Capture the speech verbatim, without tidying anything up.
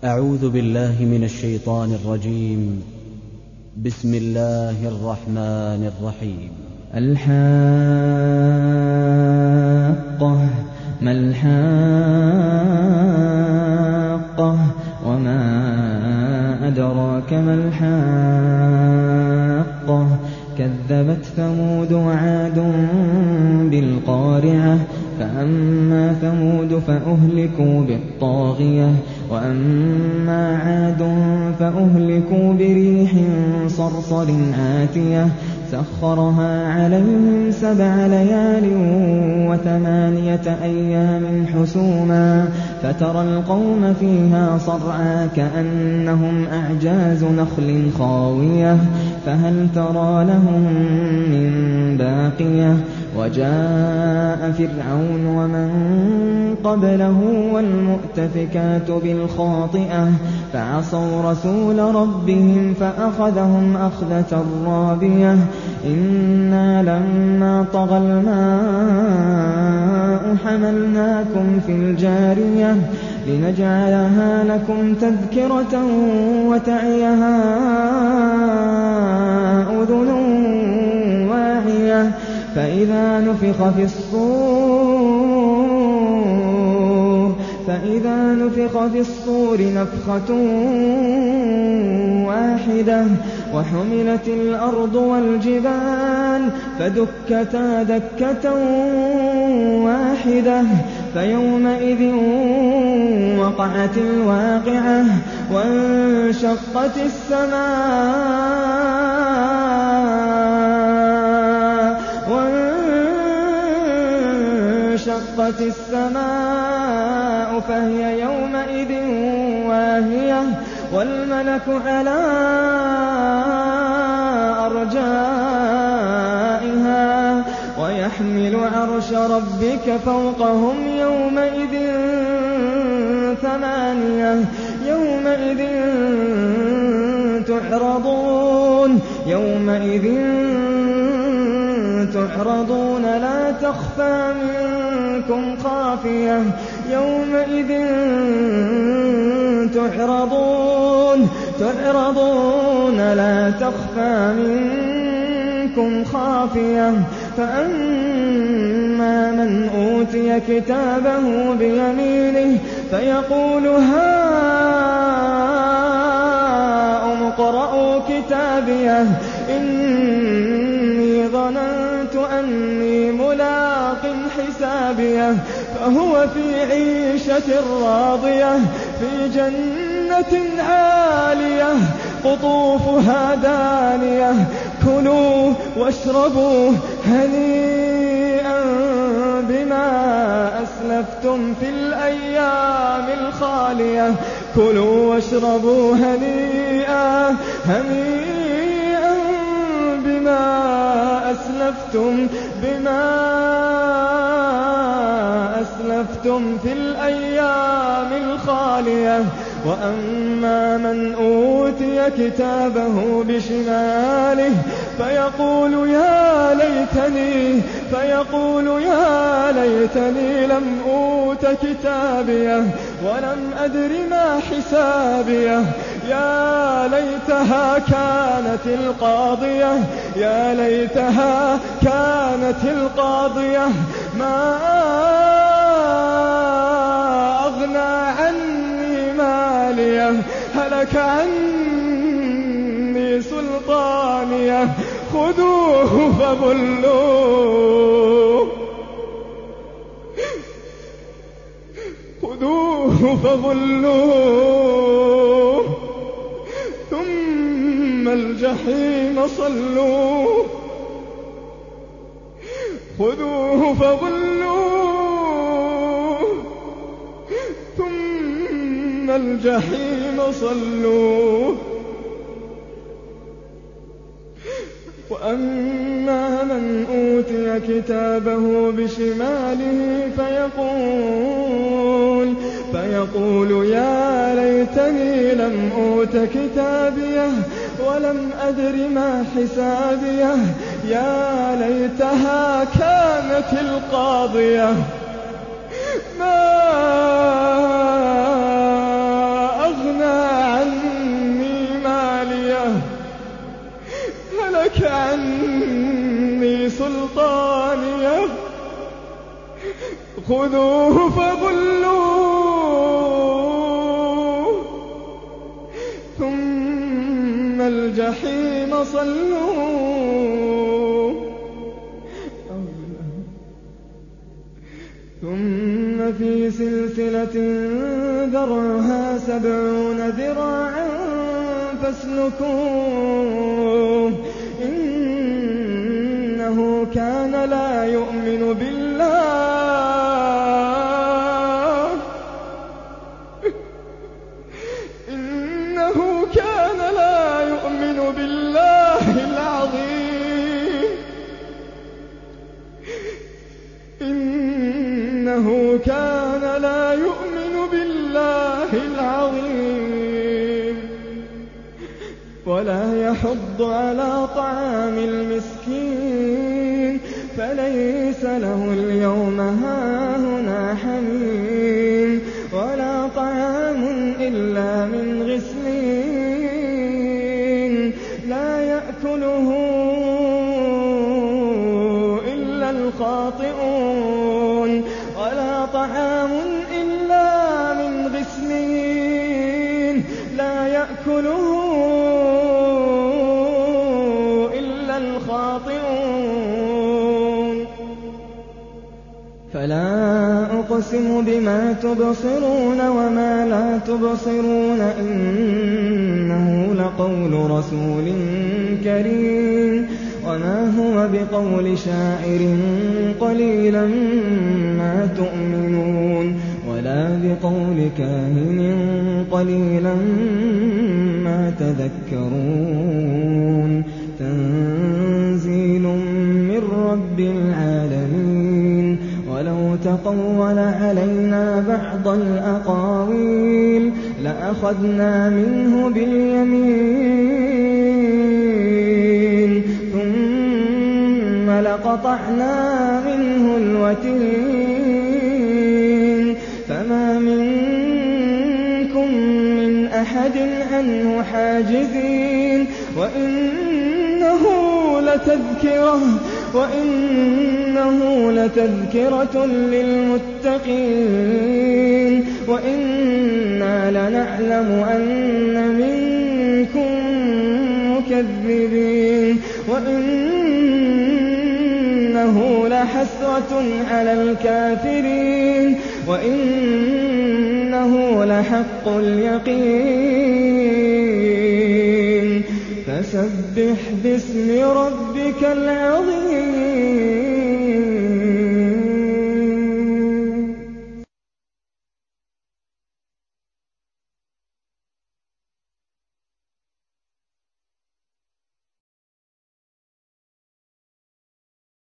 أعوذ بالله من الشيطان الرجيم. بسم الله الرحمن الرحيم. الحاقة ما الحاقة وما أدراك ما الحاقة كذبت ثمود وعاد بالقارعة فأما ثمود فأهلكوا بالطاغية وأما عاد فأهلكوا بريح صرصر عاتية سخرها عليهم سبع ليال وثمانية أيام حسوما فترى القوم فيها صرعى كأنهم أعجاز نخل خاوية فهل ترى لهم من باقية وجاء فرعون ومن قبله والمؤتفكات بالخاطئة فعصوا رسول ربهم فأخذهم أخذة رابية إنا لما طغى الماء حملناكم في الجارية لنجعلها لكم تذكرة وتعيها أذن واعية فإذا نفخ في الصور فإذا نفخ في الصور نفخة واحدة وحملت الأرض والجبال فدكتا دكة واحدة فيومئذ وقعت الواقعة وانشقت السماء وانشقت السماء فهي يومئذ واهية والملك على أرجائها ويحمل عرش ربك فوقهم يومئذ ثمانية يومئذ تعرضون يومئذ تعرضون لا تخفى منكم خافية يومئذ تعرضون تعرضون لا تخفى منكم خافية فأما من أوتي كتابه بيمينه فيقول هاؤم اقرءوا كتابيه إني ظننت أني ملاق حسابيه فهو في عيشة راضية في جنة عالية قطوفها دانية كلوا واشربوا هنيئا بما أسلفتم في الأيام الخالية كلوا واشربوا هنيئا هنيئا بما أسلفتم بما أسلفتم في الأيام الخالية وأما من أوتي كتابه بشماله فيقول يا ليتني فيقول يا ليتني لم أوت كتابيه ولم أدر ما حسابيه يا ليتها كانت القاضية يا ليتها كانت القاضية ما أغنى عني ماليه هلك عني سلطانيه خذوه فغلوه خذوه فغلوه ثم الجحيم صلوه خذوه فغلوه ثم الجحيم صلوه وأما من أوتي كتابه بشماله فيقول فيقول يا ليتني لم أوت كتابيه ولم أدر ما حسابيه يا ليتها كانت القاضية ما أغنى سلطانية خذوه فغلوه ثم الجحيم صلوه ثم في سلسلة ذرعها سبعون ذراعا فاسلكوه إنه كان لا يؤمن بالله إنه كان لا يؤمن بالله العظيم إنه كان لا يؤمن بالله العظيم ولا يحض على طعام المسكين فليس له اليوم هاهنا حميم ولا طعام إلا من غسلين لا يأكله إلا الخاطئون ولا طعام إلا من غسلين لا يأكله إلا الخاطئون فلا أقسم بما تبصرون وما لا تبصرون إنه لقول رسول كريم وما هو بقول شاعر قليلا ما تؤمنون ولا بقول كاهن قليلا ما تذكرون تنزيل من رب العالمين ولو تقول علينا بعض الأقاويل لأخذنا منه باليمين ثم لقطعنا منه الوتين فما منكم من أحد عنه حاجزين وإنه لتذكرة وإنه لتذكرة للمتقين وإنا لنعلم أن منكم مكذبين وإنه لحسرة على الكافرين وإنه لحق اليقين فسبح باسم ربك العظيم